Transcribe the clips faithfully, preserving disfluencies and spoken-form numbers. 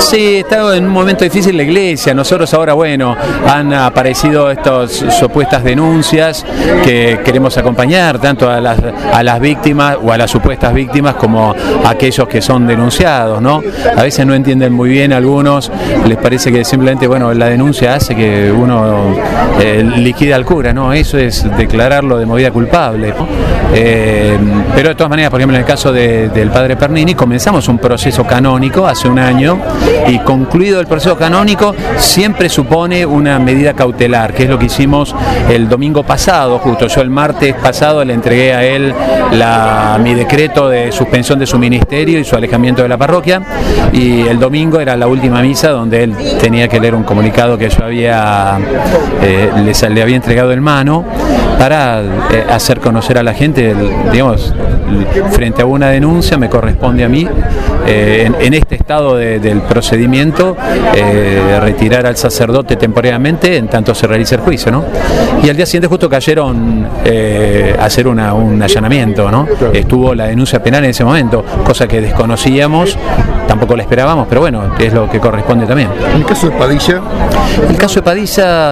Sí, está en un momento difícil la iglesia. Nosotros ahora, bueno, han aparecido estas supuestas denuncias que queremos acompañar tanto a las, a las víctimas o a las supuestas víctimas como a aquellos que son denunciados, ¿no? A veces no entienden muy bien algunos, les parece que simplemente, bueno, la denuncia hace que uno eh, liquide al cura, ¿no? Eso es declararlo de movida culpable, ¿no? Eh, pero de todas maneras, por ejemplo, en el caso de, del padre Pernini, comenzamos un proceso canónico hace un año y concluido el proceso canónico siempre supone una medida cautelar, que es lo que hicimos el domingo pasado, justo. Yo el martes pasado le entregué a él la, mi decreto de suspensión de su ministerio y su alejamiento de la parroquia, y el domingo era la última misa donde él tenía que leer un comunicado que yo había eh, le, le había entregado en mano para eh, hacer conocer a la gente, el, digamos, el, frente a una denuncia me corresponde a mí eh, en, en este estado de, del procedimiento eh, retirar al sacerdote temporariamente en tanto se realiza el juicio, ¿no? Y al día siguiente justo cayeron eh, a hacer una, un allanamiento, ¿no? Estuvo la denuncia penal en ese momento, cosa que desconocíamos, tampoco la esperábamos, pero bueno, es lo que corresponde también. ¿En el caso de Padilla? El caso de Padilla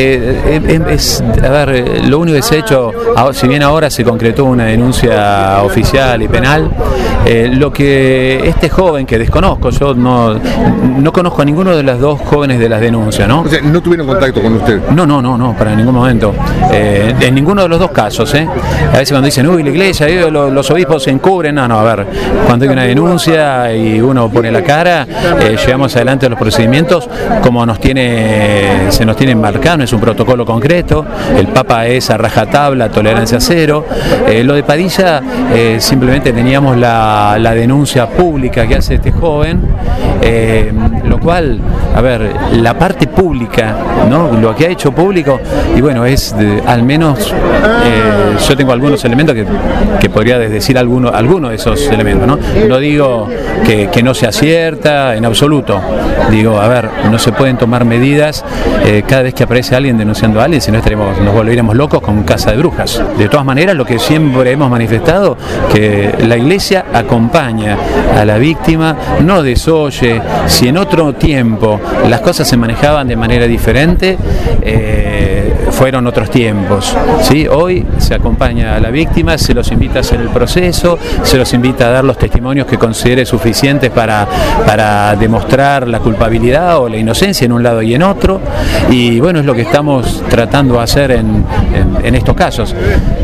eh, es, a ver, lo único que se ha hecho, si bien ahora se concretó una denuncia oficial y penal, eh, lo que este joven que desconozco, yo no, no conozco a ninguno de los dos jóvenes de las denuncias, ¿no? O sea, ¿no tuvieron contacto con usted? No, no, no, no, para ningún momento. Eh, en ninguno de los dos casos, ¿eh? A veces cuando dicen, uy, la iglesia, eh, los, los obispos se encubren, no, no, a ver, cuando hay una denuncia y uno pone la cara, eh, llevamos adelante los procedimientos como nos tiene, se nos tiene embarcado, es un protocolo concreto, el Papa es a rajatabla, tolerancia cero. Eh, lo de Padilla, eh, simplemente teníamos la, la denuncia pública que hace este joven, eh, lo cual, a ver, la parte pública, ¿no? Lo que ha hecho público, y bueno, es de, al menos, eh, yo tengo algunos elementos que, que podría decir alguno, alguno de esos elementos, ¿no? No digo que, que no se acierta en absoluto, digo, a ver, no se pueden tomar medidas eh, cada vez que aparece alguien denunciando a alguien, si no estaremos, nos volveríamos locos con casa de brujas. De todas maneras, lo que siempre hemos manifestado, que la iglesia acompaña a la víctima, no desoye. Si en otro tiempo las cosas se manejaban de manera diferente, eh, fueron otros tiempos, ¿sí? Hoy se acompaña a la víctima, se los invita a hacer el proceso, se los invita a dar los testimonios que considere suficientes para, para demostrar la culpabilidad o la inocencia en un lado y en otro, y bueno, es lo que estamos tratando de hacer en, en, en estos casos.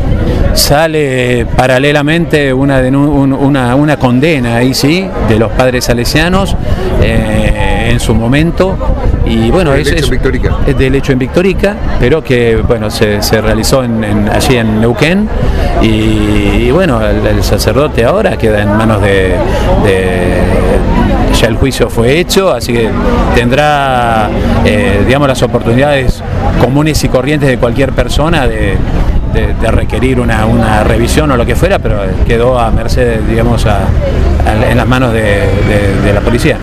Sale paralelamente una, una, una condena ahí sí de los padres salesianos eh, en su momento, y bueno, es, hecho es, en Victorica. es del hecho en Victorica, pero que bueno, se, se realizó en, en, allí en Neuquén, y, y bueno, el, el sacerdote ahora queda en manos de, de ya el juicio fue hecho, así que tendrá eh, digamos las oportunidades comunes y corrientes de cualquier persona de De, de requerir una, una revisión o lo que fuera, pero quedó a merced, digamos, a, a, en las manos de, de, de la policía.